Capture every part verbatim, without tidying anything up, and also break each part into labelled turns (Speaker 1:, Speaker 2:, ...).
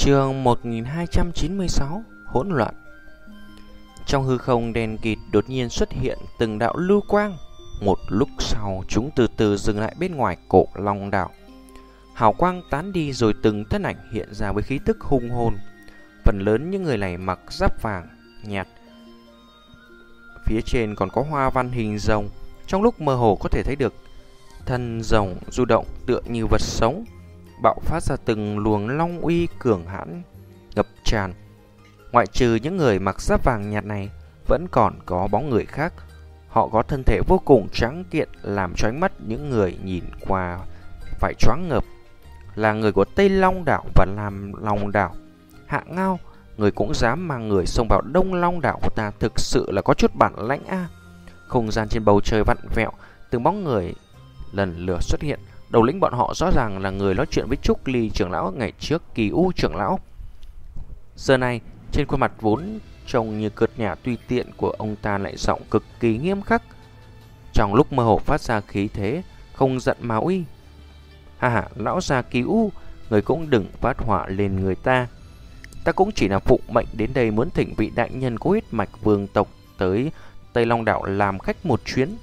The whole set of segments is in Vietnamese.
Speaker 1: Chương một nghìn hai trăm chín mươi sáu Hỗn loạn. Trong hư không đen kịt đột nhiên xuất hiện từng đạo lưu quang. Một lúc sau chúng từ từ dừng lại bên ngoài cổ long đảo. Hào quang tán đi rồi từng thân ảnh hiện ra với khí tức hung hồn. Phần lớn những người này mặc giáp vàng nhạt, phía trên còn có hoa văn hình rồng. Trong lúc mơ hồ có thể thấy được thân rồng du động tựa như vật sống, bạo phát ra từng luồng long uy cường hãn ngập tràn. Ngoại trừ những người mặc giáp vàng nhạt này, vẫn còn có bóng người khác. Họ có thân thể vô cùng trắng kiện, làm cho ánh mắt những người nhìn qua phải choáng ngợp. Là người của Tây Long đảo và Nam Long đảo. Hạ Ngao, người cũng dám mang người xông vào Đông Long đảo của ta, thực sự là có chút bản lãnh a. À. Không gian trên bầu trời vặn vẹo, từng bóng người lần lượt xuất hiện. Đầu lĩnh bọn họ rõ ràng là người nói chuyện với Trúc Ly trưởng lão ngày trước, Kỳ U trưởng lão. Giờ này, trên khuôn mặt vốn trông như cợt nhả tùy tiện của ông ta lại giọng cực kỳ nghiêm khắc. Trong lúc mơ hồ phát ra khí thế không giận mà uy. Ha ha, lão già Kỳ U, người cũng đừng phát họa lên người ta. Ta cũng chỉ là phụ mệnh đến đây muốn thỉnh vị đại nhân có huyết mạch vương tộc tới Tây Long đảo làm khách một chuyến.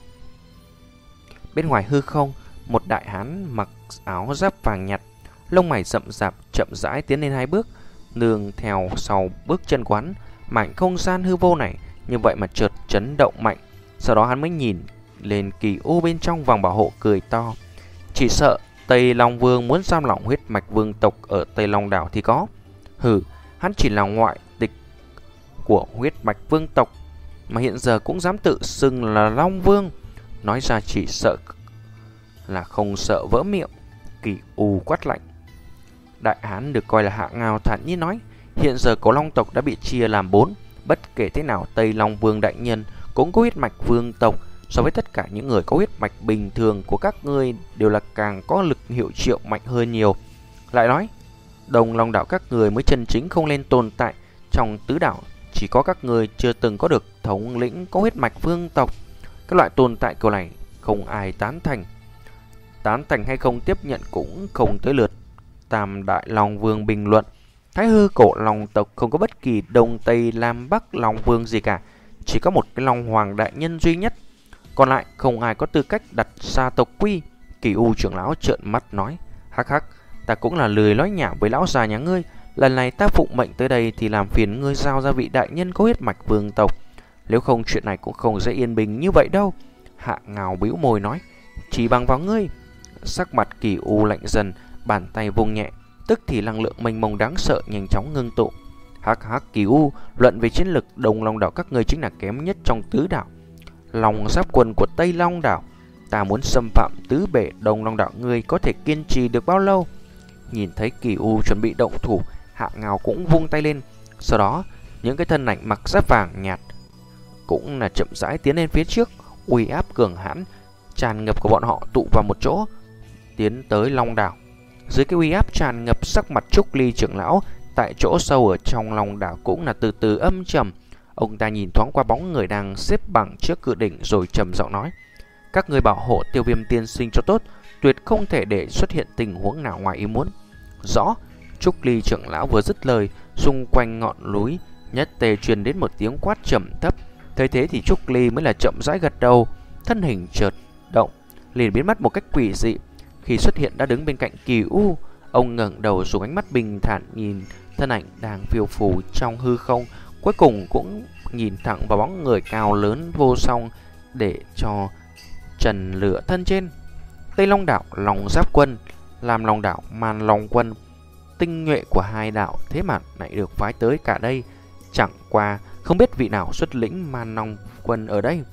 Speaker 1: Bên ngoài hư không, một đại hán mặc áo giáp vàng nhạt, lông mày rậm rạp chậm rãi tiến lên hai bước, nương theo sau bước chân quán. Mảnh không gian hư vô này như vậy mà chợt chấn động mạnh. Sau đó hắn mới nhìn lên Kỳ U bên trong vòng bảo hộ, cười to. Chỉ sợ Tây Long Vương muốn giam lỏng huyết mạch vương tộc ở Tây Long đảo thì có. Hừ, hắn chỉ là ngoại tịch của huyết mạch vương tộc mà hiện giờ cũng dám tự xưng là Long Vương. Nói ra chỉ sợ là không sợ vỡ miệng. Kỳ U quát lạnh. Đại hán được coi là Hạ Ngao thản nhiên nói. Hiện giờ cổ long tộc đã bị chia làm bốn. Bất kể thế nào, Tây Long Vương đại nhân cũng có huyết mạch vương tộc. So với tất cả những người có huyết mạch bình thường của các ngươi, đều là càng có lực hiệu triệu mạnh hơn nhiều. Lại nói, Đông Long đảo các người mới chân chính không nên tồn tại. Trong tứ đảo chỉ có các người chưa từng có được thống lĩnh có huyết mạch vương tộc. Cái loại tồn tại kiểu này không ai tán thành. Tán thành hay không tiếp nhận cũng không tới lượt Tam Đại Long Vương bình luận. Thái hư cổ long tộc không có bất kỳ Đông Tây Nam Bắc Long Vương gì cả, chỉ có một cái Long Hoàng đại nhân duy nhất. Còn lại không ai có tư cách đặt gia tộc quy. Kỳ U trưởng lão trợn mắt nói. Hắc hắc, ta cũng là lười nói nhảm với lão già nhà ngươi. Lần này ta phụng mệnh tới đây thì làm phiền ngươi giao ra vị đại nhân có huyết mạch vương tộc. Nếu không chuyện này cũng không dễ yên bình như vậy đâu. Hạ Ngao bĩu môi nói. Chỉ bằng vào ngươi. Sắc mặt Kỳ U lạnh dần, bàn tay vung nhẹ, tức thì năng lượng mênh mông đáng sợ nhanh chóng ngưng tụ. Hắc hắc, Kỳ U, luận về chiến lực, Đông Long đảo các ngươi chính là kém nhất trong tứ đảo. Long giáp quân của Tây Long đảo, ta muốn xâm phạm tứ bể Đông Long đảo, ngươi có thể kiên trì được bao lâu? Nhìn thấy Kỳ U chuẩn bị động thủ, Hạ Ngao cũng vung tay lên. Sau đó, những cái thân ảnh mặc giáp vàng nhạt cũng là chậm rãi tiến lên phía trước. Uy áp cường hãn tràn ngập của bọn họ tụ vào một chỗ, tiến tới Long đảo. Dưới cái uy áp tràn ngập, sắc mặt Trúc Ly trưởng lão tại chỗ sâu ở trong Long đảo cũng là từ từ âm trầm. Ông ta nhìn thoáng qua bóng người đang xếp bằng trước cự đỉnh rồi trầm giọng nói. Các người bảo hộ Tiêu Viêm tiên sinh cho tốt, tuyệt không thể để xuất hiện tình huống nào ngoài ý muốn. Rõ. Trúc Ly trưởng lão vừa dứt lời, xung quanh ngọn núi nhất tề truyền đến một tiếng quát trầm thấp. Thấy thế thì Trúc Ly mới là chậm rãi gật đầu, thân hình chợt động, liền biến mất một cách quỷ dị. Khi xuất hiện đã đứng bên cạnh Kỳ U. Ông ngẩng đầu dùng ánh mắt bình thản nhìn thân ảnh đang phiêu phù trong hư không, cuối cùng cũng nhìn thẳng vào bóng người cao lớn vô song để cho trần lửa thân trên. Tây Long đảo Long Giáp quân, Lam Long đảo Man Long quân, tinh nhuệ của hai đảo thế mà lại được phái tới cả đây. Chẳng qua không biết vị nào xuất lĩnh Man Long quân ở đây.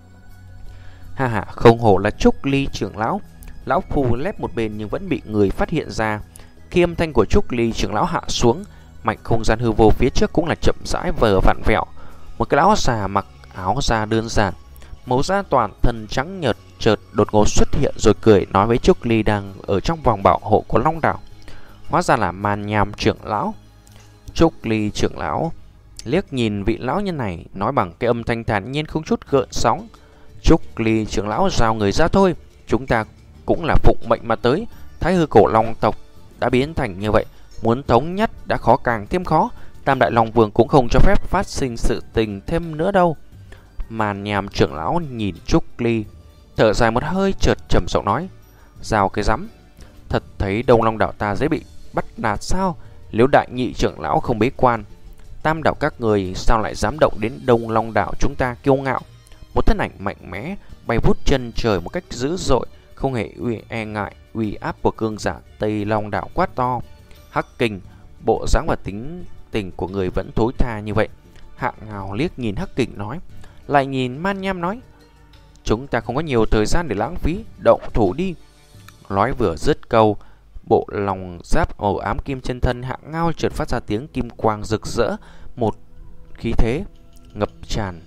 Speaker 1: Ha ha, không hổ là Trúc Ly trưởng lão. Lão Phu lép một bên nhưng vẫn bị người phát hiện ra. Khi âm thanh của Trúc Ly trưởng lão hạ xuống, mảnh không gian hư vô phía trước cũng là chậm rãi vờ vặn vẹo. Một cái lão già mặc áo da đơn giản, màu da toàn thân trắng nhợt chợt đột ngột xuất hiện rồi cười nói với Trúc Ly đang ở trong vòng bảo hộ của Long đảo. Hóa ra là Man Nham trưởng lão. Trúc Ly trưởng lão liếc nhìn vị lão nhân này, nói bằng cái âm thanh thản nhiên không chút gợn sóng. Trúc Ly trưởng lão giao người ra thôi, chúng ta cũng là phụng mệnh mà tới. Thái hư cổ long tộc đã biến thành như vậy, Muốn thống nhất đã khó càng thêm khó. Tam Đại Long Vương cũng không cho phép phát sinh sự tình thêm nữa đâu. Màn Nhàm trưởng lão nhìn Trúc Ly, thở dài một hơi, chợt trầm giọng nói: "Giao cái rắm, thật thấy Đông Long đảo ta dễ bị bắt nạt sao? Nếu đại nhị trưởng lão không bế quan, tam đảo các người sao lại dám động đến Đông Long đảo chúng ta kiêu ngạo?" Một thân ảnh mạnh mẽ bay vút chân trời một cách dữ dội, không hề uy e ngại uy áp của cương giả Tây Long đảo quát to: "Hắc Kình, bộ dáng và tính tình của người vẫn thối tha như vậy." Hạ Ngào liếc nhìn Hắc Kình nói, lại nhìn Man Nham nói: "Chúng ta không có nhiều thời gian để lãng phí, động thủ đi." Nói vừa dứt câu, bộ lòng giáp ổ ám kim chân thân Hạ Ngao chợt phát ra tiếng kim quang rực rỡ, một khí thế ngập tràn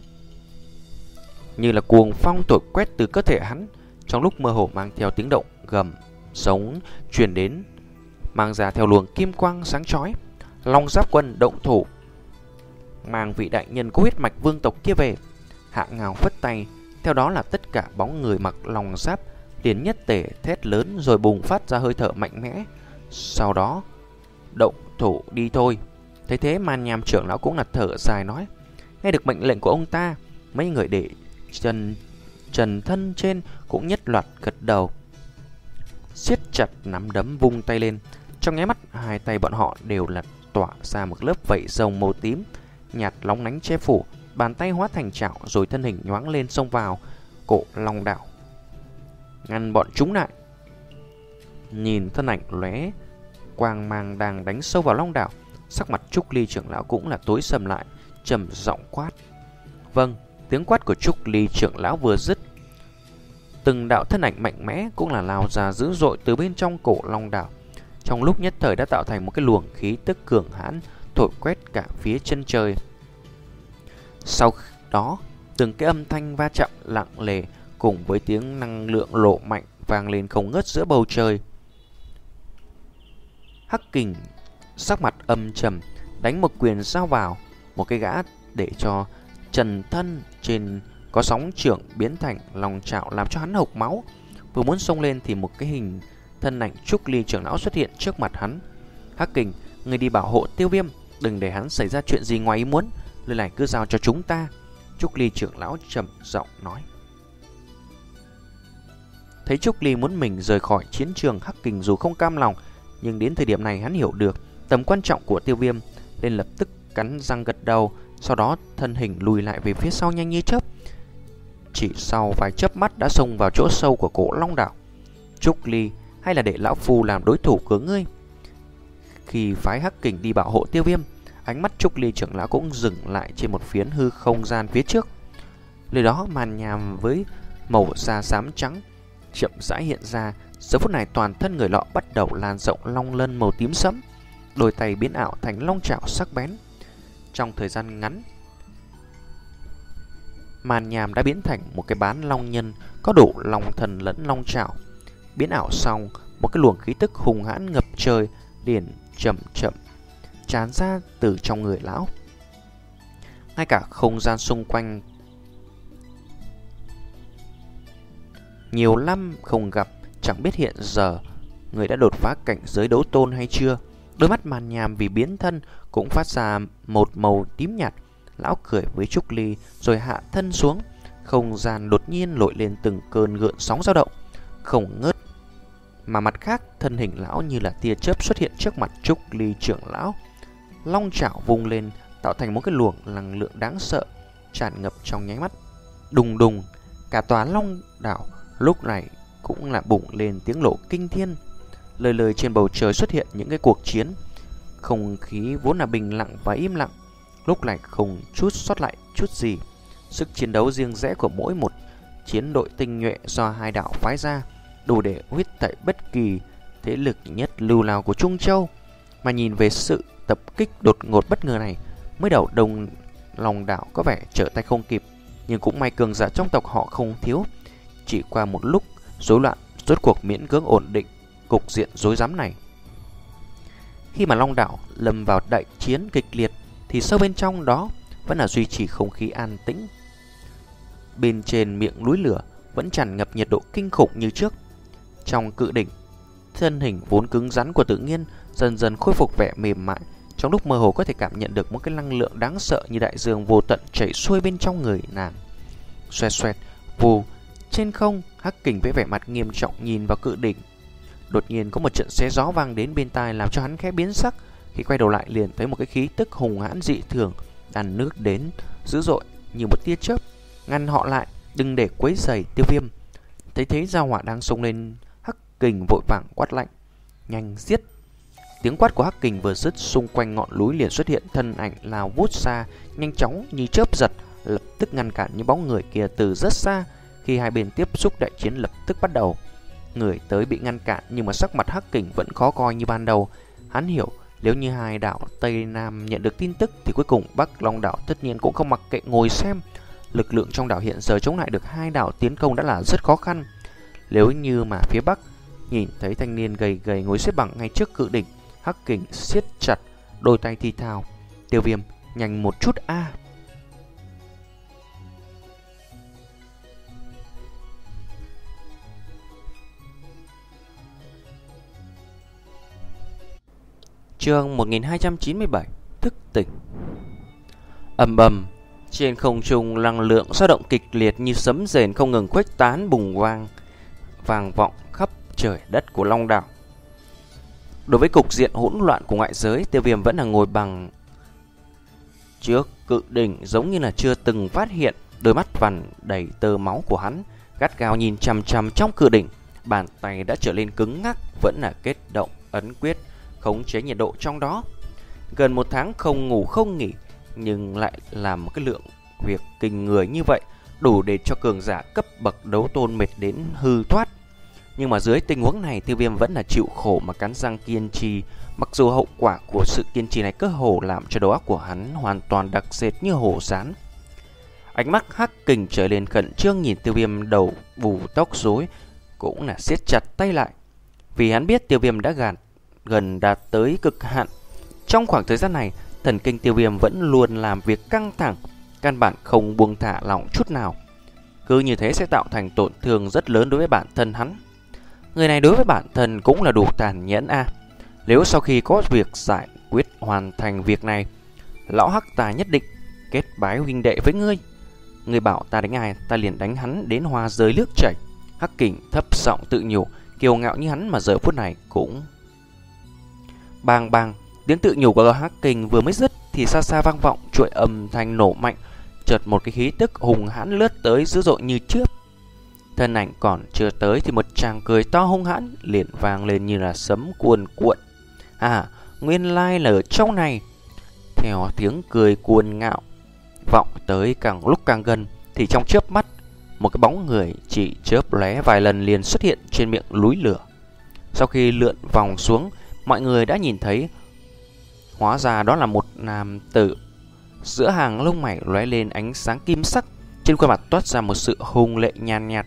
Speaker 1: như là cuồng phong thổi quét từ cơ thể hắn, trong lúc mơ hồ mang theo tiếng động gầm giống truyền đến, mang ra theo luồng kim quang sáng chói. Long Giáp Quân động thủ, mang vị đại nhân có huyết mạch vương tộc kia về. Hạ Ngao phất tay, theo đó là tất cả bóng người mặc long giáp liền nhất tề thét lớn rồi bùng phát ra hơi thở mạnh mẽ. Sau đó động thủ đi thôi. Thấy thế, Man Nham trưởng lão cũng là thở dài nói: "Nghe được mệnh lệnh của ông ta, mấy người để trần trần thân trên cũng nhất loạt gật đầu, siết chặt nắm đấm vung tay lên. Trong nháy mắt, hai tay bọn họ đều là tỏa ra một lớp vảy rồng màu tím nhạt lóng lánh che phủ, bàn tay hóa thành chảo rồi thân hình nhoáng lên xông vào cổ long đảo, ngăn bọn chúng lại. Nhìn thân ảnh lóe quang mang đang đánh sâu vào long đảo, sắc mặt Trúc Ly trưởng lão cũng là tối sầm lại, trầm giọng quát: "Vâng." Tiếng quát của Trúc Ly trưởng lão vừa dứt, từng đạo thân ảnh mạnh mẽ cũng là lao ra dữ dội từ bên trong cổ long đảo, trong lúc nhất thời đã tạo thành một cái luồng khí tức cường hãn thổi quét cả phía chân trời. Sau đó, từng cái âm thanh va chạm lặng lề cùng với tiếng năng lượng lộ mạnh vang lên không ngớt giữa bầu trời. Hắc Kình sắc mặt âm trầm đánh một quyền giao vào một cái gã, để cho trần thân trên có sóng trưởng biến thành lòng chảo làm cho hắn hộc máu. Vừa muốn xông lên thì một cái hình thân ảnh Trúc Ly trưởng lão xuất hiện trước mặt hắn. "Hắc Kình, người đi bảo hộ Tiêu Viêm, đừng để hắn xảy ra chuyện gì ngoài ý muốn, lời này cứ giao cho chúng ta." Trúc Ly trưởng lão trầm giọng nói. Thấy Trúc Ly muốn mình rời khỏi chiến trường, Hắc Kình dù không cam lòng, nhưng đến thời điểm này hắn hiểu được tầm quan trọng của Tiêu Viêm, nên lập tức cắn răng gật đầu, sau đó thân hình lùi lại về phía sau nhanh như chớp. Chỉ sau vài chớp mắt đã xông vào chỗ sâu của cổ long đảo. "Trúc Ly, hay là để lão phu làm đối thủ của ngươi?" Khi phái Hắc Kình đi bảo hộ Tiêu Viêm, ánh mắt Trúc Ly trưởng lão cũng dừng lại trên một phiến hư không gian phía trước. Nơi đó màn nhàm với màu da xám trắng chậm rãi hiện ra. Giờ phút này toàn thân người lọ bắt đầu lan rộng long lân màu tím sẫm, đôi tay biến ảo thành long chảo sắc bén. Trong thời gian ngắn, màn nhàm đã biến thành một cái bán long nhân có đủ long thần lẫn long chảo. Biến ảo xong, một cái luồng khí tức hùng hãn ngập trời liền chậm chậm tràn ra từ trong người lão. Ngay cả không gian xung quanh nhiều năm không gặp, chẳng biết hiện giờ người đã đột phá cảnh giới đấu tôn hay chưa. Đôi mắt màn nhàm vì biến thân cũng phát ra một màu tím nhạt. Lão cười với Trúc Ly rồi hạ thân xuống. Không gian đột nhiên nổi lên từng cơn gợn sóng dao động không ngớt, mà mặt khác thân hình lão như là tia chớp xuất hiện trước mặt Trúc Ly trưởng lão. Long chảo vung lên tạo thành một cái luồng năng lượng đáng sợ tràn ngập trong nháy mắt. Đùng đùng, cả tòa long đảo lúc này cũng là bùng lên tiếng nổ kinh thiên. Lời lời trên bầu trời xuất hiện những cái cuộc chiến. Không khí vốn là bình lặng và im lặng, lúc này không chút sót lại chút gì. Sức chiến đấu riêng rẽ của mỗi một chiến đội tinh nhuệ do hai đảo phái ra đủ để huyết tẩy bất kỳ thế lực nhất lưu nào của Trung Châu. Mà nhìn về sự tập kích đột ngột bất ngờ này, mới đầu Đông Long đảo có vẻ trở tay không kịp, nhưng cũng may cường giả trong tộc họ không thiếu. Chỉ qua một lúc rối loạn, rốt cuộc miễn cưỡng ổn định cục diện rối rắm này. Khi mà Long đảo lâm vào đại chiến kịch liệt, thì sâu bên trong đó vẫn là duy trì không khí an tĩnh. Bên trên miệng núi lửa vẫn tràn ngập nhiệt độ kinh khủng như trước. Trong cự đỉnh, thân hình vốn cứng rắn của Tự Nhiên dần dần khôi phục vẻ mềm mại. Trong lúc mơ hồ có thể cảm nhận được một cái năng lượng đáng sợ như đại dương vô tận chảy xuôi bên trong người nàng. Xoẹt xoẹt, vù, trên không, Hắc Kình với vẻ mặt nghiêm trọng nhìn vào Cự Đỉnh. Đột nhiên có một trận xé gió vang đến bên tai làm cho hắn khẽ biến sắc. Khi quay đầu lại liền thấy một cái khí tức hùng hãn dị thường đàn nước đến dữ dội như một tia chớp, ngăn họ lại, đừng để quấy rầy Tiêu Viêm. Thấy thế gia hỏa đang xông lên, Hắc Kình vội vàng quát lạnh, nhanh giết. Tiếng quát của Hắc Kình vừa dứt, xung quanh ngọn núi liền xuất hiện thân ảnh lao vút xa, nhanh chóng như chớp giật, lập tức ngăn cản những bóng người kia từ rất xa. Khi hai bên tiếp xúc, đại chiến lập tức bắt đầu. Người tới bị ngăn cản nhưng mà sắc mặt Hắc Kình vẫn khó coi như ban đầu. Hắn hiểu nếu như hai đảo Tây Nam nhận được tin tức thì cuối cùng Bắc Long đảo tất nhiên cũng không mặc kệ ngồi xem. Lực lượng trong đảo hiện giờ chống lại được hai đảo tiến công đã là rất khó khăn. Nếu như mà phía Bắc nhìn thấy thanh niên gầy gầy ngồi xếp bằng ngay trước Cự Đỉnh, Hắc Kình siết chặt đôi tay thi thào, Tiêu Viêm nhanh một chút a. À. Chương một nghìn hai trăm chín mươi bảy, thức tỉnh. Ầm ầm, trên không trung năng lượng dao động kịch liệt như sấm rền không ngừng khuếch tán bùng vang, vang vọng khắp trời đất của Long đảo. Đối với cục diện hỗn loạn của ngoại giới, Tiêu Viêm vẫn là ngồi bằng trước Cự Đỉnh, giống như là chưa từng phát hiện. Đôi mắt vằn đầy tơ máu của hắn gắt gao nhìn chằm chằm trong Cự Đỉnh, bàn tay đã trở lên cứng ngắc, vẫn là kết động ấn quyết khống chế nhiệt độ trong đó. Gần một tháng không ngủ không nghỉ, nhưng lại làm một cái lượng việc kinh người như vậy, đủ để cho cường giả cấp bậc đấu tôn mệt đến hư thoát. Nhưng mà dưới tình huống này, Tiêu Viêm vẫn là chịu khổ mà cắn răng kiên trì. Mặc dù hậu quả của sự kiên trì này cơ hồ làm cho đầu óc của hắn hoàn toàn đặc sệt như hổ rán. Ánh mắt Hắc Kình trở lên khẩn trương nhìn Tiêu Viêm đầu bù tóc rối, cũng là siết chặt tay lại. Vì hắn biết Tiêu Viêm đã gạt gần đạt tới cực hạn. Trong khoảng thời gian này, thần kinh Tiêu Viêm vẫn luôn làm việc căng thẳng, căn bản không buông thả lỏng chút nào. Cứ như thế sẽ tạo thành tổn thương rất lớn đối với bản thân hắn. Người này đối với bản thân cũng là đủ tàn nhẫn a. À. Nếu sau khi có việc giải quyết hoàn thành việc này, lão Hắc ta nhất định kết bái huynh đệ với ngươi. Ngươi bảo ta đánh ai, ta liền đánh hắn đến hoa rơi nước chảy. Hắc Kình thấp giọng tự nhủ, kiêu ngạo như hắn mà giờ phút này cũng bang bang. Tiếng tự nhủ của Hắc Kình vừa mới dứt thì xa xa vang vọng chuỗi âm thanh nổ mạnh. Chợt một cái khí tức hùng hãn lướt tới dữ dội như chớp. Thân ảnh còn chưa tới thì một tràng cười to hung hãn liền vang lên như là sấm cuồn cuộn. À, nguyên lai là ở trong này. Theo tiếng cười cuồng ngạo vọng tới càng lúc càng gần thì trong chớp mắt, một cái bóng người chỉ chớp lóe vài lần liền xuất hiện trên miệng núi lửa. Sau khi lượn vòng xuống, mọi người đã nhìn thấy, hóa ra đó là một nam tử. Giữa hàng lông mày lóe lên ánh sáng kim sắc, trên khuôn mặt toát ra một sự hung lệ nhàn nhạt.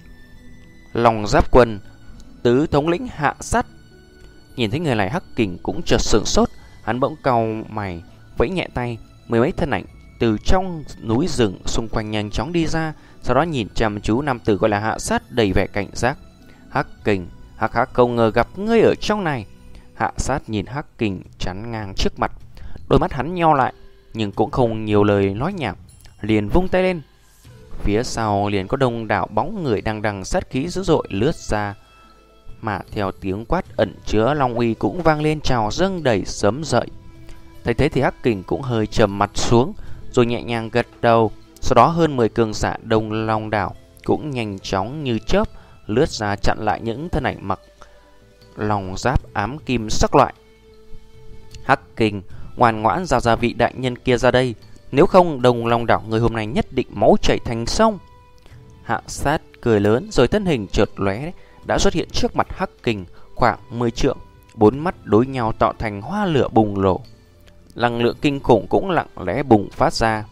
Speaker 1: Long Giáp Quân, tứ thống lĩnh Hạ Sát. Nhìn thấy người này, Hắc Kình cũng chợt sửng sốt, hắn bỗng cau mày, vẫy nhẹ tay, mười mấy thân ảnh từ trong núi rừng xung quanh nhanh chóng đi ra, sau đó nhìn chăm chú nam tử gọi là Hạ Sát đầy vẻ cảnh giác. Hắc Kình, Hắc Hắc không ngờ gặp ngươi ở trong này. Hạ Sát nhìn Hắc Kình chắn ngang trước mặt, đôi mắt hắn nheo lại, nhưng cũng không nhiều lời nói nhảm, liền vung tay lên. Phía sau liền có đông đảo bóng người đang đằng sát khí dữ dội lướt ra, mà theo tiếng quát ẩn chứa long uy cũng vang lên trào dâng đầy sấm dậy. Thấy thế thì Hắc Kình cũng hơi trầm mặt xuống, rồi nhẹ nhàng gật đầu. Sau đó hơn mười cường giả Đông Long đảo cũng nhanh chóng như chớp lướt ra chặn lại những thân ảnh mặc long giáp ám kim sắc loại. Hắc Kình, ngoan ngoãn giao ra vị đại nhân kia ra đây, nếu không Đông Long đảo người hôm nay nhất định máu chảy thành sông. Hạ Sát cười lớn rồi thân hình chợt lóe đã xuất hiện trước mặt Hắc Kình khoảng mười trượng, bốn mắt đối nhau tạo thành hoa lửa bùng nổ. Năng lượng kinh khủng cũng lặng lẽ bùng phát ra.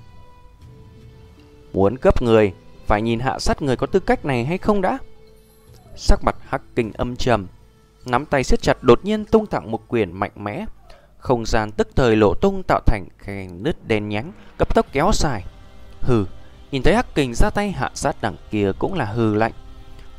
Speaker 1: Muốn cướp người, phải nhìn Hạ Sát người có tư cách này hay không đã. Sắc mặt Hắc Kình âm trầm, nắm tay siết chặt, đột nhiên tung thẳng một quyền mạnh mẽ. Không gian tức thời lộ tung tạo thành khe nứt đen nhánh, cấp tốc kéo dài. Hừ, nhìn thấy Hắc Kình ra tay, Hạ Sát đằng kia cũng là hừ lạnh.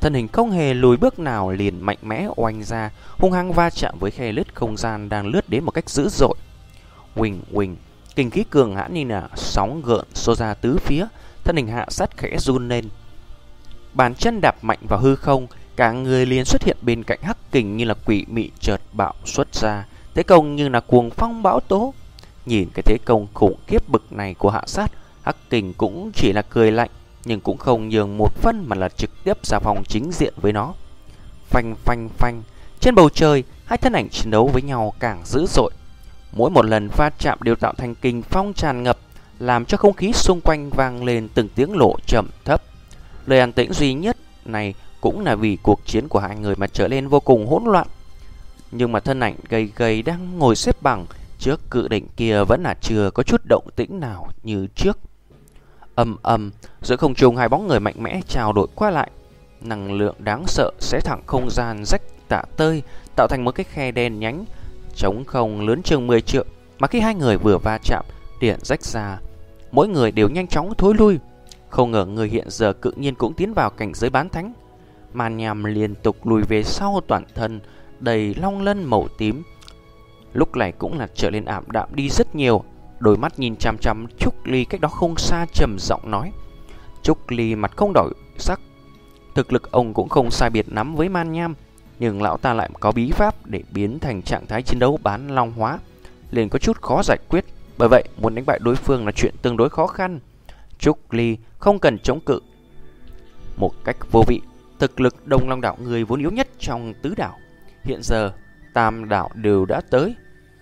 Speaker 2: thân hình không hề lùi bước nào liền mạnh mẽ oanh ra, hung hăng va chạm với khe lứt không gian đang lướt đến một cách dữ dội. Huỳnh huỳnh, kinh khí cường hãn như là sóng gợn xô ra tứ phía, thân hình hạ sát khẽ run lên. Bàn chân đạp mạnh vào hư không, cả người liền xuất hiện bên cạnh Hắc Kình như là quỷ mị chợt bạo xuất ra, thế công như là cuồng phong bão tố. Nhìn cái thế công khủng khiếp bực này của Hạ Sát, Hắc Kình cũng chỉ là cười lạnh, nhưng cũng không nhường một phân mà là trực tiếp ra vòng chính diện với nó. Phanh phanh phanh, trên bầu trời, hai thân ảnh chiến đấu với nhau càng dữ dội. Mỗi một lần va chạm đều tạo thành kình phong tràn ngập, làm cho không khí xung quanh vang lên từng tiếng lộ trầm thấp. Lời an tĩnh duy nhất này cũng là vì cuộc chiến của hai người mà trở nên vô cùng hỗn loạn. Nhưng mà thân ảnh gầy gầy đang ngồi xếp bằng trước cự đỉnh kia vẫn là chưa có chút động tĩnh nào như trước. Ầm ầm, giữa không trung hai bóng người mạnh mẽ trao đổi qua lại, năng lượng đáng sợ xé thẳng không gian rách tả tơi, tạo thành một cái khe đen nhánh trống không lớn chừng mười trượng. Mà khi hai người vừa va chạm, điện rách ra, mỗi người đều nhanh chóng thối lui. Không ngờ người hiện giờ tự nhiên cũng tiến vào cảnh giới bán thánh. Màn nhằm liên tục lùi về sau, toàn thân đầy long lân màu tím, lúc này cũng là trở nên ảm đạm đi rất nhiều. Đôi mắt nhìn chằm chằm Trúc Ly cách đó không xa, trầm giọng nói. Trúc Ly mặt không đổi sắc. Thực lực ông cũng không sai biệt lắm với Man Nham, nhưng lão ta lại có bí pháp để biến thành trạng thái chiến đấu bán long hóa, liền có chút khó giải quyết. Bởi vậy muốn đánh bại đối phương là chuyện tương đối khó khăn. Trúc Ly không cần chống cự một cách vô vị. Thực lực Đông Long đảo người vốn yếu nhất trong tứ đảo, hiện giờ tam đảo đều đã tới,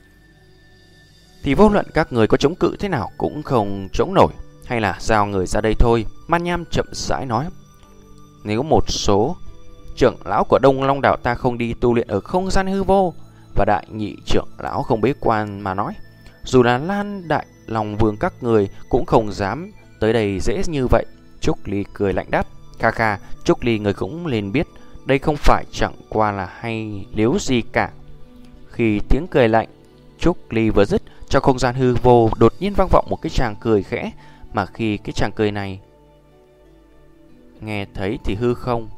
Speaker 2: thì vô luận các người có chống cự thế nào cũng không chống nổi. Hay là giao người ra đây thôi. Man Nham chậm rãi nói. Nếu một số trưởng lão của Đông Long đảo ta không đi tu luyện ở không gian hư vô, và đại nhị trưởng lão không bế quan mà nói, dù là Lan Đại Long Vương các người cũng không dám tới đây dễ như vậy. Trúc Ly cười lạnh đáp. Kha kha, Trúc Ly người cũng nên biết, đây không phải chẳng qua là hay liếu gì cả. Khi tiếng cười lạnh Trúc Ly vừa dứt, trong không gian hư vô đột nhiên vang vọng một cái tràng cười khẽ. Mà khi cái tràng cười này nghe thấy thì hư không,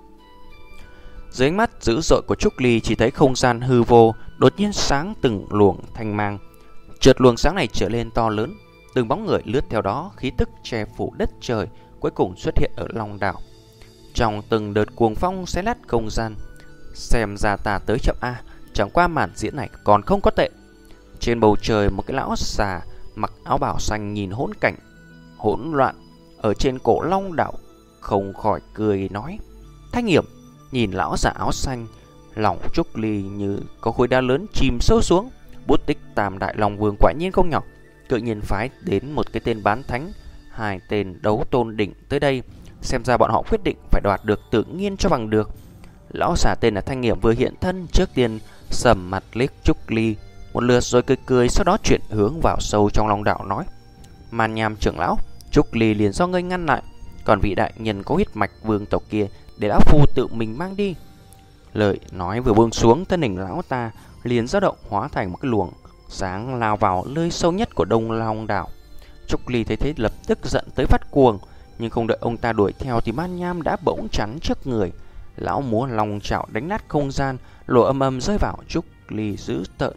Speaker 2: dưới ánh mắt dữ dội của Trúc Ly, chỉ thấy không gian hư vô đột nhiên sáng từng luồng thanh mang. Chợt luồng sáng này trở lên to lớn, từng bóng người lướt theo đó, khí tức che phủ đất trời, cuối cùng xuất hiện ở Long đảo. Trong từng đợt cuồng phong xé lát không gian, xem ra ta tới chậm a, chẳng qua màn diễn này còn không có tệ. Trên bầu trời, một cái lão già mặc áo bào xanh nhìn hỗn cảnh hỗn loạn ở trên cổ Long đảo, không khỏi cười nói. Thanh Hiểm nhìn lão già áo xanh, lòng Trúc Ly như có khối đá lớn chìm sâu xuống. Bút tích Tam Đại Long Vương quả nhiên không nhỏ, tự nhiên phái đến một cái tên bán thánh, hai tên đấu tôn đỉnh tới đây, xem ra bọn họ quyết định phải đoạt được tự nhiên cho bằng được. Lão già tên là Thanh Hiểm vừa hiện thân, trước tiên sầm mặt liếc Trúc Ly một lượt rồi cười cười, sau đó chuyển hướng vào sâu trong Long đảo nói. Man Nham trưởng lão, Trúc Ly liền do ngươi ngăn lại, còn vị đại nhân có huyết mạch vương tộc kia để lão phu tự mình mang đi. Lời nói vừa buông xuống, thân hình lão ta liền dao động hóa thành một cái luồng sáng lao vào nơi sâu nhất của Đông Long đảo. Trúc Ly thấy thế lập tức giận tới phát cuồng, nhưng không đợi ông ta đuổi theo thì Man Nham đã bỗng chắn trước người. Lão múa long chảo đánh nát không gian, lộ âm âm rơi vào. Trúc Ly dữ tợn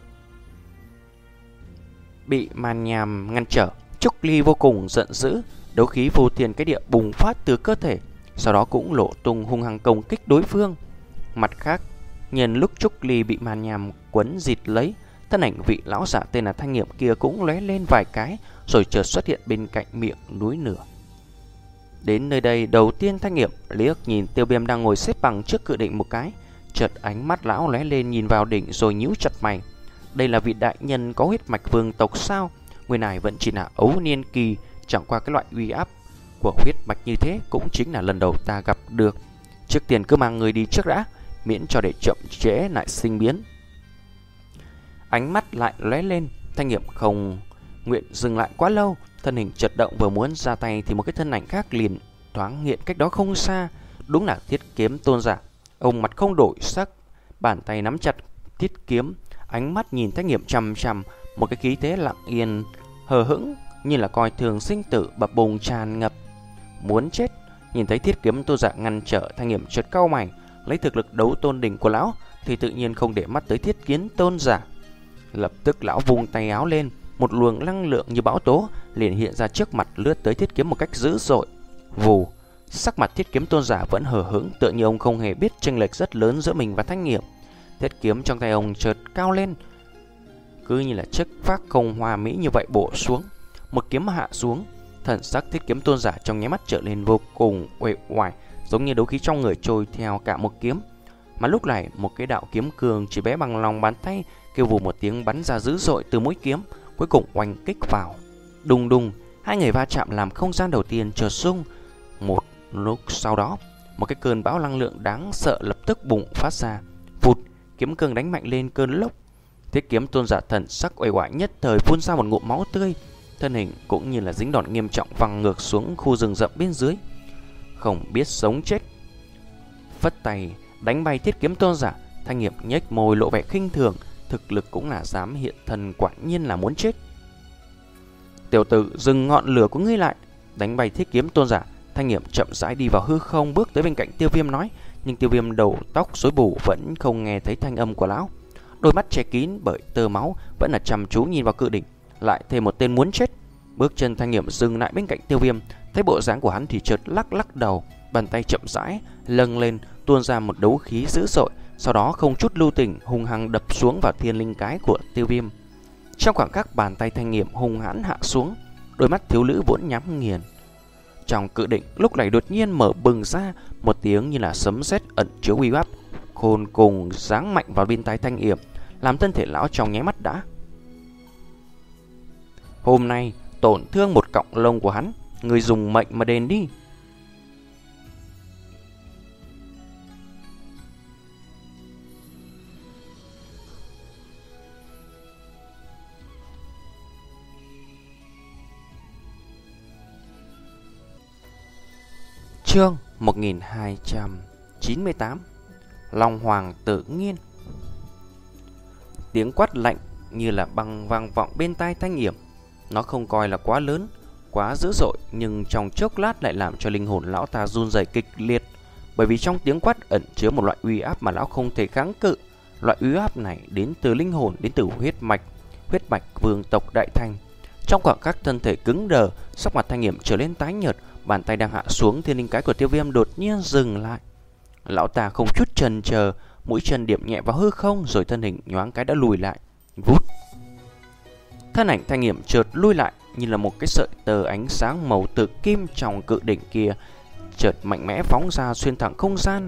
Speaker 2: bị Man Nham ngăn trở, Trúc Ly vô cùng giận dữ, đấu khí vô tiền cái địa bùng phát từ cơ thể, sau đó cũng lộ tung hung hăng công kích đối phương. Mặt khác, nhân lúc Trúc Ly bị Man Nham quấn dịt lấy, thân ảnh vị lão giả tên là Thanh Hiểm kia cũng lóe lên vài cái, rồi chợt xuất hiện bên cạnh miệng núi lửa. Đến nơi đây, đầu tiên Thanh Hiểm liếc nhìn Tiêu Viêm đang ngồi xếp bằng trước cự đỉnh một cái, chợt ánh mắt lão lóe lên nhìn vào đỉnh rồi nhíu chặt mày. Đây là vị đại nhân có huyết mạch vương tộc sao? Người này vẫn chỉ là ấu niên kỳ, chẳng qua cái loại uy áp của huyết mạch như thế cũng chính là lần đầu ta gặp được. Trước tiên cứ mang người đi trước đã, miễn cho để chậm trễ lại sinh biến. Ánh mắt lại lóe lên, Thanh Hiểm không nguyện dừng lại quá lâu, thân hình chợt động vừa muốn ra tay thì một cái thân ảnh khác liền thoáng hiện cách đó không xa, đúng là Thiết Kiếm tôn giả. Ông mặt không đổi sắc, bàn tay nắm chặt thiết kiếm, ánh mắt nhìn Thanh Hiểm chằm chằm, một cái khí thế lặng yên hờ hững như là coi thường sinh tử bập bùng tràn ngập. Muốn chết, Nhìn thấy Thiết Kiếm Tôn giả ngăn trở, Thanh Nghiệm chợt cau mày, lấy thực lực đấu tôn đỉnh của lão thì tự nhiên không để mắt tới Thiết Kiếm Tôn giả. Lập tức lão vung tay áo lên, một luồng năng lượng như bão tố liền hiện ra trước mặt, lướt tới Thiết Kiếm một cách dữ dội. Vù, sắc mặt Thiết Kiếm Tôn giả vẫn hờ hững, tựa như ông không hề biết chênh lệch rất lớn giữa mình và Thanh Nghiệm. Thiết kiếm trong tay ông chợt cao lên, cứ như là chiếc phác không hoa mỹ như vậy bổ xuống. Một kiếm hạ xuống, thần sắc Thiết Kiếm Tôn giả trong nháy mắt trở lên vô cùng uể oải, giống như đấu khí trong người trôi theo cả một kiếm. Mà lúc này một cái đạo kiếm cường chỉ bé bằng lòng bàn tay kêu vù một tiếng bắn ra dữ dội từ mũi kiếm, cuối cùng oanh kích vào. Đùng đùng, hai người va chạm làm không gian đầu tiên chợt rung. Một lúc sau đó, một cái cơn bão năng lượng đáng sợ lập tức bùng phát ra. Vụt, kiếm cường đánh mạnh lên cơn lốc. Thiết Kiếm Tôn giả thần sắc uể oải nhất thời phun ra một ngụm máu tươi, thân hình cũng như là dính đòn nghiêm trọng văng ngược xuống khu rừng rậm bên dưới, không biết sống chết. Phất tay đánh bay Thiết Kiếm Tôn giả, Thanh Nghiệm nhếch môi lộ vẻ khinh thường, thực lực cũng là dám hiện thân, quả nhiên là muốn chết. Tiểu tử, dừng ngọn lửa của ngươi lại. Đánh bay Thiết Kiếm Tôn giả, Thanh Nghiệm chậm rãi đi vào hư không, bước tới bên cạnh Tiêu Viêm nói, nhưng Tiêu Viêm đầu tóc rối bù vẫn không nghe thấy thanh âm của lão. Đôi mắt che kín bởi tơ máu vẫn là chăm chú nhìn vào cự đỉnh, lại thêm một tên muốn chết. Bước chân Thanh Nghiệm dừng lại bên cạnh Tiêu Viêm, thấy bộ dáng của hắn thì chợt lắc lắc đầu, bàn tay chậm rãi lâng lên, tuôn ra một đấu khí dữ dội, sau đó không chút lưu tình hung hăng đập xuống vào thiên linh cái của Tiêu Viêm. Trong khoảng khắc bàn tay Thanh Nghiệm hung hãn hạ xuống, đôi mắt thiếu nữ vốn nhắm nghiền. Trong cự định lúc này đột nhiên mở bừng ra, một tiếng như là sấm sét ẩn chứa uy áp khôn cùng giáng mạnh vào bên tai Thanh Nghiệm, làm thân thể lão trong nháy mắt đã. Hôm nay tổn thương một cọng lông của hắn, người dùng mệnh mà đền đi. Chương một nghìn hai trăm chín mươi tám, Long Hoàng Tự Nhiên. Tiếng quát lạnh như là băng vang vọng bên tai Thanh Nghiệm. Nó không coi là quá lớn, quá dữ dội, nhưng trong chốc lát lại làm cho linh hồn lão ta run rẩy kịch liệt, bởi vì trong tiếng quát ẩn chứa một loại uy áp mà lão không thể kháng cự. Loại uy áp này đến từ linh hồn, đến từ huyết mạch, huyết mạch vương tộc Đại Thanh. Trong khoảng khắc thân thể cứng đờ, sắc mặt Thanh Nghiệm trở lên tái nhợt, bàn tay đang hạ xuống thiên linh cái của Tiêu Viêm đột nhiên dừng lại. Lão ta không chút chần chờ, mũi chân điểm nhẹ vào hư không, rồi thân hình nhoáng cái đã lùi lại. Vút. Thân ảnh Thanh Nghiệm chợt lui lại, như là một cái sợi tơ ánh sáng màu tử kim trong cự đỉnh kia, chợt mạnh mẽ phóng ra xuyên thẳng không gian.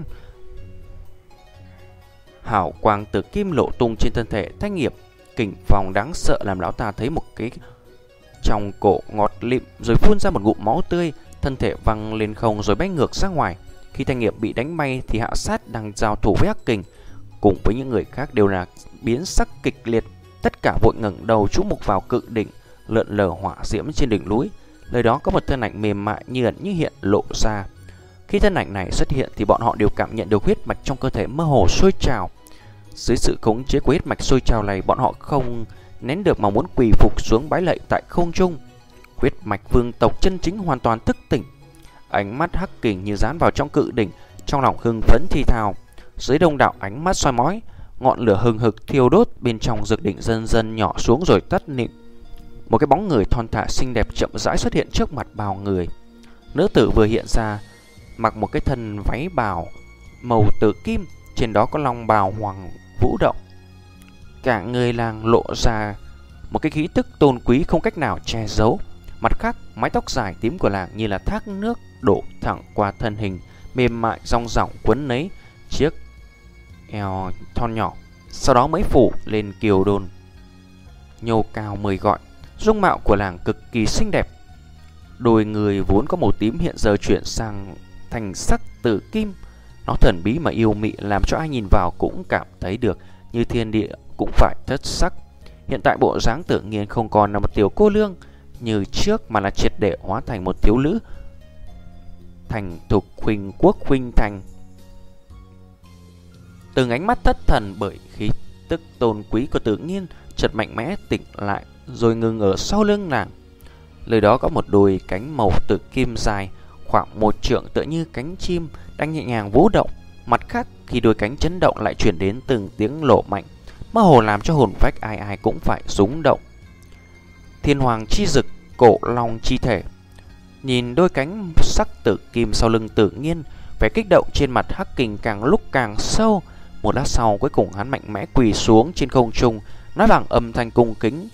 Speaker 2: Hào quang tử kim lộ tung trên thân thể Thanh Nghiệm, kình phong đáng sợ làm lão ta thấy một cái trong cổ ngọt lịm, rồi phun ra một ngụm máu tươi, thân thể văng lên không rồi bay ngược ra ngoài. Khi Thanh Nghiệm bị đánh bay thì Hạ Sát đang giao thủ với Hắc Kình, cùng với những người khác đều là biến sắc kịch liệt. Tất cả vội ngẩng đầu chú mục vào cự đỉnh lượn lờ hỏa diễm trên đỉnh núi. Nơi đó có một thân ảnh mềm mại như ẩn như hiện lộ ra. Khi thân ảnh này xuất hiện thì bọn họ đều cảm nhận được huyết mạch trong cơ thể mơ hồ sôi trào. Dưới sự khống chế của huyết mạch sôi trào này, bọn họ không nén được mà muốn quỳ phục xuống bái lạy tại không trung. Huyết mạch vương tộc chân chính hoàn toàn thức tỉnh. Ánh mắt Hắc Kình như dán vào trong cự đỉnh, trong lòng hưng phấn thi thào. Dưới đông đảo ánh mắt soi mói, ngọn lửa hừng hực thiêu đốt bên trong dược đỉnh dần dần nhỏ xuống rồi tắt lịm. Một cái bóng người thon thả xinh đẹp chậm rãi xuất hiện trước mặt bao người. Nữ tử vừa hiện ra, mặc một cái thân váy bào màu tử kim, trên đó có long bào hoàng vũ động. Cả người làng lộ ra một cái khí tức tôn quý không cách nào che giấu. Mặt khác, mái tóc dài tím của làng như là thác nước đổ thẳng qua thân hình mềm mại rong ròng quấn lấy chiếc eo thon nhỏ, sau đó mới phủ lên kiều đôn nhô cao mười gọi. Dung mạo của làng cực kỳ xinh đẹp, đôi người vốn có màu tím hiện giờ chuyển sang thành sắc tử kim. Nó thần bí mà yêu mị, làm cho ai nhìn vào cũng cảm thấy được như thiên địa cũng phải thất sắc. Hiện tại bộ dáng tự nhiên không còn là một tiểu cô nương như trước, mà là triệt để hóa thành một thiếu nữ thành thục khuynh quốc khuynh thành. Từng ánh mắt thất thần bởi khí tức tôn quý của tự nhiên chợt mạnh mẽ tỉnh lại, rồi ngừng ở sau lưng nàng. Nơi đó có một đôi cánh màu tử kim dài, khoảng một trượng, tựa như cánh chim đang nhẹ nhàng vũ động. Mặt khác, khi đôi cánh chấn động lại truyền đến từng tiếng nổ mạnh, mơ hồ làm cho hồn phách ai ai cũng phải rung động. Thiên hoàng chi dực, cổ long chi thể. Nhìn đôi cánh sắc tử kim sau lưng Tự Nhiên, vẻ kích động trên mặt Hắc Kình càng lúc càng sâu. Một lát sau, cuối cùng hắn mạnh mẽ quỳ xuống trên không trung, nói bằng âm thanh cung kính,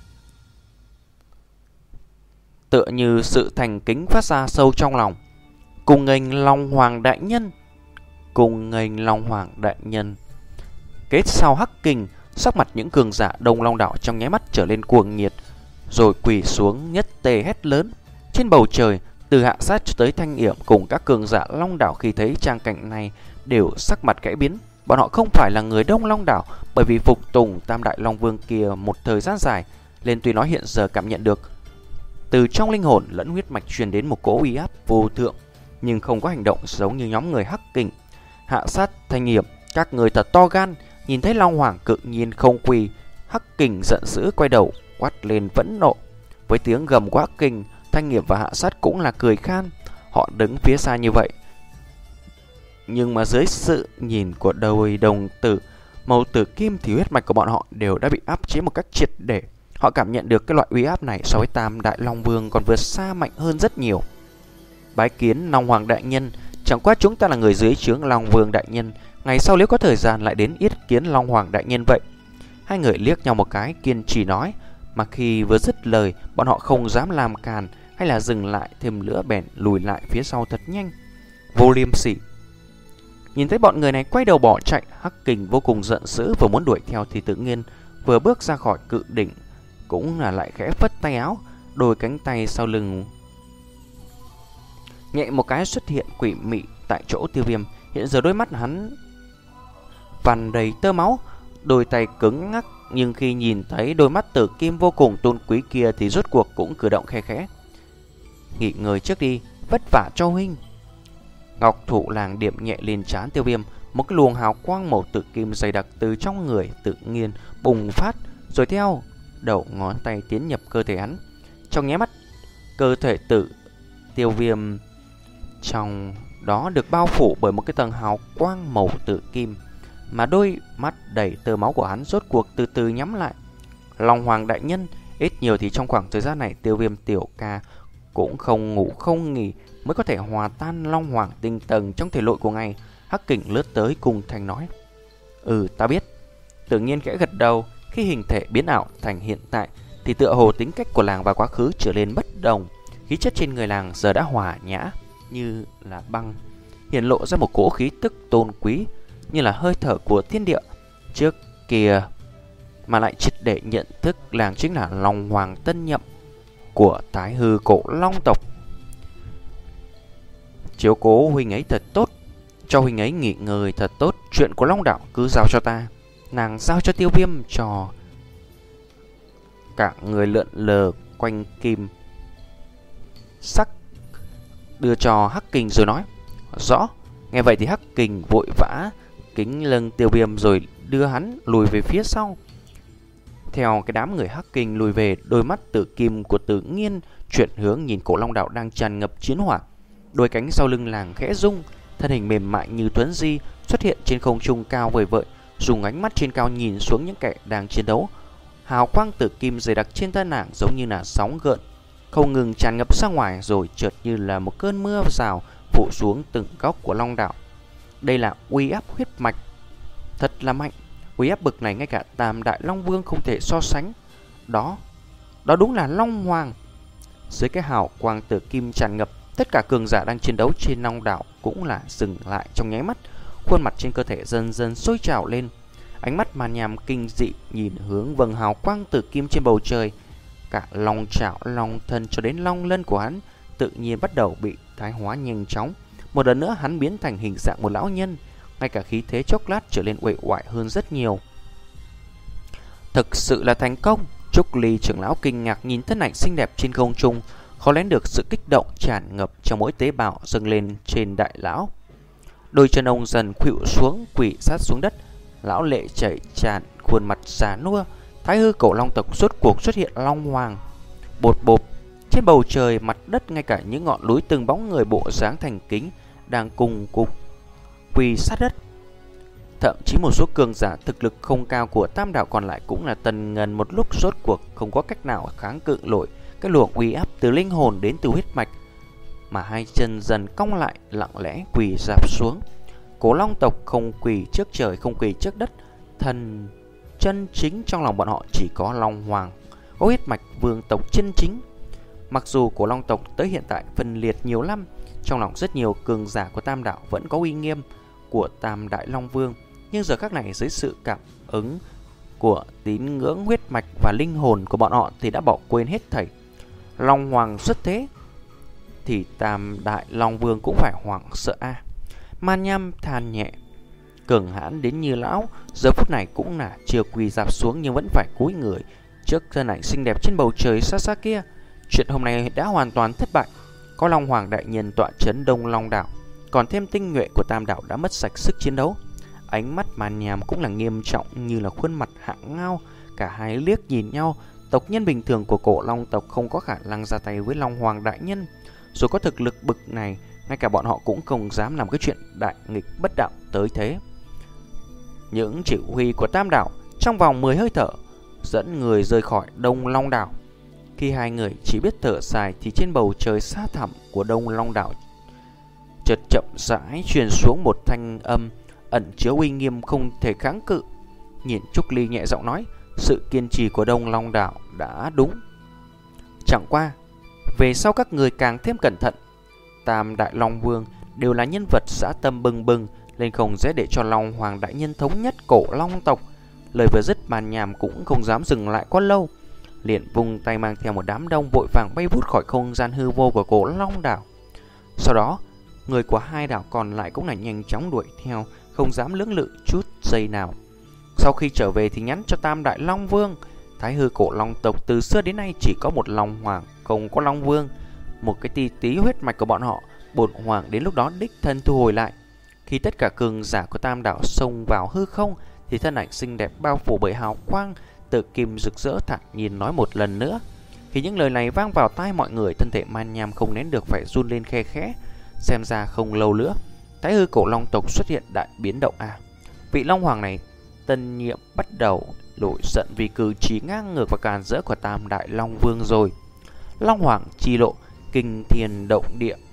Speaker 2: tựa như sự thành kính phát ra sâu trong lòng: cùng nghênh Long Hoàng đại nhân, cùng nghênh Long Hoàng đại nhân. Kết sau Hắc Kình, sắc mặt những cường giả Đông Long đảo trong nháy mắt trở lên cuồng nhiệt, rồi quỳ xuống nhất tề hét lớn. Trên bầu trời, từ Hạ Sát cho tới Thanh Yểm cùng các cường giả Long đảo khi thấy trang cảnh này đều sắc mặt cải biến. Bọn họ không phải là người Đông Long đảo, bởi vì phục tùng Tam Đại Long Vương kia một thời gian dài, nên tuy nói hiện giờ cảm nhận được từ trong linh hồn lẫn huyết mạch truyền đến một cỗ uy áp vô thượng, nhưng không có hành động giống như nhóm người Hắc Kình, Hạ Sát, Thanh Yểm. Các người thật to gan. Nhìn thấy Long Hoàng cự nhiên không quỳ, Hắc Kình giận dữ quay đầu quát lên phẫn nộ. Với tiếng gầm của Hắc Kình, Thanh Nghiệp và Hạ Sát cũng là cười khan. Họ đứng phía xa như vậy, nhưng mà dưới sự nhìn của đôi đồng tử màu tử kim thì huyết mạch của bọn họ đều đã bị áp chế một cách triệt để. Họ cảm nhận được cái loại uy áp này so với Tam Đại Long Vương còn vượt xa mạnh hơn rất nhiều. Bái kiến Long Hoàng đại nhân, chẳng qua chúng ta là người dưới trướng Long Vương đại nhân, ngày sau nếu có thời gian lại đến yết kiến Long Hoàng đại nhân vậy. Hai người liếc nhau một cái, kiên trì nói, mà khi vừa dứt lời, bọn họ không dám làm càn hay là dừng lại thêm nữa, bèn lùi lại phía sau thật nhanh. Vô liêm sỉ. Nhìn thấy bọn người này quay đầu bỏ chạy, Hắc Kình vô cùng giận dữ, vừa muốn đuổi theo thì Tự Nhiên vừa bước ra khỏi cự đỉnh cũng là lại khẽ phất tay áo, đôi cánh tay sau lưng nhẹ một cái xuất hiện quỷ mị tại chỗ Tiêu Viêm. Hiện giờ đôi mắt hắn vằn đầy tơ máu, đôi tay cứng ngắc, nhưng khi nhìn thấy đôi mắt tử kim vô cùng tôn quý kia thì rốt cuộc cũng cử động khe khẽ. Nghỉ ngơi trước đi, vất vả cho huynh. Ngọc thủ làng điểm nhẹ lên trán Tiêu Viêm, một cái luồng hào quang màu tử kim dày đặc từ trong người Tự Nhiên bùng phát, rồi theo đầu ngón tay tiến nhập cơ thể hắn. Trong nháy mắt, cơ thể tự Tiêu Viêm trong đó được bao phủ bởi một cái tầng hào quang màu tử kim, mà đôi mắt đầy tơ máu của hắn rốt cuộc từ từ nhắm lại. Long Hoàng đại nhân, ít nhiều thì trong khoảng thời gian này Tiêu Viêm tiểu ca cũng không ngủ không nghỉ mới có thể hòa tan Long Hoàng tinh tầng trong thể nội của ngài. Hắc Kình lướt tới cùng thành nói: Ừ, ta biết. Tự Nhiên khẽ gật đầu. Khi hình thể biến ảo thành hiện tại thì tựa hồ tính cách của làng và quá khứ trở lên bất đồng. Khí chất trên người làng giờ đã hòa nhã như là băng, hiện lộ ra một cỗ khí tức tôn quý như là hơi thở của thiên địa. Trước kia mà lại triệt để nhận thức làng chính là Long Hoàng tân nhậm của Thái Hư cổ Long tộc. Chiếu cố huynh ấy thật tốt, cho huynh ấy nghỉ ngơi thật tốt. Chuyện của Long đảo cứ giao cho ta. Nàng giao cho Tiêu Viêm cho cả người lượn lờ quanh kim sắc, đưa cho Hắc Kình rồi nói: Rõ. Nghe vậy thì Hắc Kình vội vã kính lưng Tiêu Viêm rồi đưa hắn lùi về phía sau. Theo cái đám người Hắc Kình lùi về, đôi mắt tử kim của Tự Nhiên chuyển hướng nhìn cổ Long đảo đang tràn ngập chiến hỏa. Đôi cánh sau lưng làng khẽ rung, thân hình mềm mại như thuấn di xuất hiện trên không trung cao vời vợi, dùng ánh mắt trên cao nhìn xuống những kẻ đang chiến đấu. Hào quang tử kim dày đặc trên thân nàng giống như là sóng gợn không ngừng tràn ngập ra ngoài, rồi chợt như là một cơn mưa rào phủ xuống từng góc của Long đảo. Đây là uy áp huyết mạch, thật là mạnh. Uy áp bực này ngay cả Tam Đại Long Vương không thể so sánh. Đó, đó đúng là Long Hoàng. Dưới cái hào quang tử kim tràn ngập, tất cả cường giả đang chiến đấu trên Long đảo cũng là dừng lại trong nháy mắt. Khuôn mặt trên cơ thể dần dần sôi trào lên, ánh mắt màn nhàm kinh dị nhìn hướng vầng hào quang tử kim trên bầu trời. Cả long trảo, long thân cho đến long lân của hắn tự nhiên bắt đầu bị thái hóa nhanh chóng. Một lần nữa hắn biến thành hình dạng một lão nhân, ngay cả khí thế chốc lát trở lên uể oải hơn rất nhiều. Thực sự là thành công. Trúc Ly trưởng lão kinh ngạc nhìn thân ảnh xinh đẹp trên không trung, khó nén được sự kích động tràn ngập trong mỗi tế bào dâng lên trên đại lão. Đôi chân ông dần khuỵu xuống, quỳ sát xuống đất, lão lệ chảy tràn khuôn mặt già nua. Thái Hư cổ Long tộc rốt cuộc xuất hiện Long Hoàng. Bột bột, Trên bầu trời, mặt đất, ngay cả những ngọn núi từng bóng người bộ dáng thành kính đang cùng cục quỳ sát đất. Thậm chí một số cường giả thực lực không cao của tam đạo còn lại cũng là tần ngần một lúc rốt cuộc không có cách nào kháng cự nổi cái luồng uy áp từ linh hồn đến từ huyết mạch, mà hai chân dần cong lại, lặng lẽ quỳ rạp xuống. Cổ Long tộc không quỳ trước trời, không quỳ trước đất, thần chân chính trong lòng bọn họ chỉ có Long Hoàng, có huyết mạch vương tộc chân chính. Mặc dù Cổ Long tộc tới hiện tại phân liệt nhiều lắm, trong lòng rất nhiều cường giả của tam đạo vẫn có uy nghiêm của Tam Đại Long Vương, nhưng giờ khắc này dưới sự cảm ứng của tín ngưỡng huyết mạch và linh hồn của bọn họ thì đã bỏ quên hết thảy. Long Hoàng xuất thế thì Tam Đại Long Vương cũng phải hoảng sợ a. À. Man Nham than nhẹ, cường hãn đến như lão giờ phút này cũng là chưa quỳ dạp xuống nhưng vẫn phải cúi người trước thân ảnh xinh đẹp trên bầu trời xa xa kia. Chuyện hôm nay đã hoàn toàn thất bại. Có Long Hoàng đại nhân tọa trấn Đông Long đảo, còn thêm tinh nhuệ của tam đạo đã mất sạch sức chiến đấu. Ánh mắt Man Nham cũng là nghiêm trọng như là khuôn mặt hạng ngao. Cả hai liếc nhìn nhau. Tộc nhân bình thường của Cổ Long tộc không có khả năng ra tay với Long Hoàng đại nhân. Dù có thực lực bực này, ngay cả bọn họ cũng không dám làm cái chuyện đại nghịch bất đạo tới thế. Những chỉ huy của tam đảo trong vòng mười hơi thở dẫn người rời khỏi Đông Long đảo. Khi hai người chỉ biết thở dài thì trên bầu trời xa thẳm của Đông Long đảo chợt chậm rãi truyền xuống một thanh âm ẩn chứa uy nghiêm không thể kháng cự. Nhìn Trúc Ly nhẹ giọng nói, sự kiên trì của Đông Long đảo đã đúng. Chẳng qua, về sau các người càng thêm cẩn thận. Tam Đại Long Vương đều là nhân vật dã tâm bừng bừng, nên không dễ để cho Long Hoàng đại nhân thống nhất Cổ Long tộc. Lời vừa dứt, Man Nham cũng không dám dừng lại quá lâu, liền vùng tay mang theo một đám đông vội vàng bay vút khỏi không gian hư vô của Cổ Long đảo. Sau đó, người của hai đảo còn lại cũng là nhanh chóng đuổi theo, không dám lưỡng lự chút giây nào. Sau khi trở về thì nhắn cho Tam Đại Long Vương, Thái hư Cổ Long tộc từ xưa đến nay chỉ có một Long Hoàng, không có Long Vương. Một cái tí tí huyết mạch của bọn họ, bổn hoàng đến lúc đó đích thân thu hồi lại. Khi tất cả cường giả của tam đảo xông vào hư không thì thân ảnh xinh đẹp bao phủ bởi hào quang tự kim rực rỡ thản nhiên nói một lần nữa. Khi những lời này vang vào tai mọi người, thân thể Man Nham không nén được phải run lên khe khẽ. Xem ra không lâu nữa Thái hư Cổ Long tộc xuất hiện đại biến động à. Vị Long Hoàng này tân nhiệm bắt đầu nổi giận vì cử chỉ ngang ngược và càn rỡ của Tam Đại Long Vương rồi. Long Hoàng chi lộ kinh thiên động địa.